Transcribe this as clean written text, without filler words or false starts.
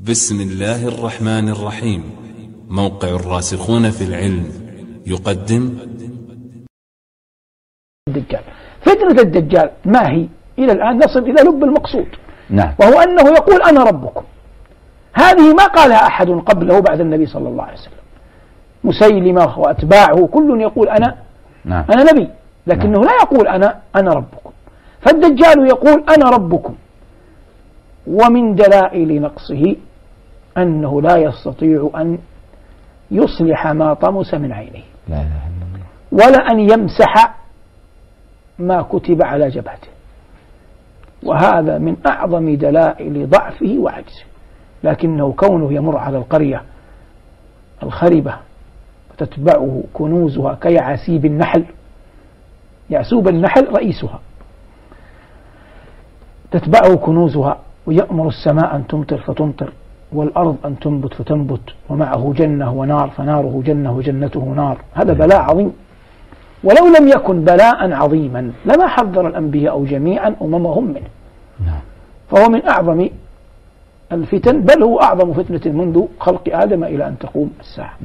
بسم الله الرحمن الرحيم. موقع الراسخون في العلم يقدم الدجال. فتنة الدجال ما هي؟ إلى الآن نصل إلى لب المقصود، نعم. وهو أنه يقول أنا ربكم. هذه ما قالها أحد قبله بعد النبي صلى الله عليه وسلم. مسيلمة وأتباعه كل يقول أنا نبي، لكنه لا يقول أنا ربكم. فالدجال يقول أنا ربكم، ومن دلائل نقصه أنه لا يستطيع أن يصلح ما طمس من عينه، لا إله إلا الله، ولا أن يمسح ما كتب على جبهته، وهذا من أعظم دلائل ضعفه وعجزه. لكنه كونه يمر على القرية الخربة وتتبعه كنوزها كيعاسيب النحل، يعسوب النحل رئيسها، تتبعه كنوزها، ويأمر السماء أن تمطر فتمطر، والأرض أن تنبت فتنبت، ومعه جنة ونار، فناره جنة وجنته نار. هذا بلاء عظيم، ولو لم يكن بلاء عظيما لما حذر الأنبياء جميعا أممهم منه. فهو من أعظم الفتن، بل هو أعظم فتنة منذ خلق آدم إلى أن تقوم الساعة.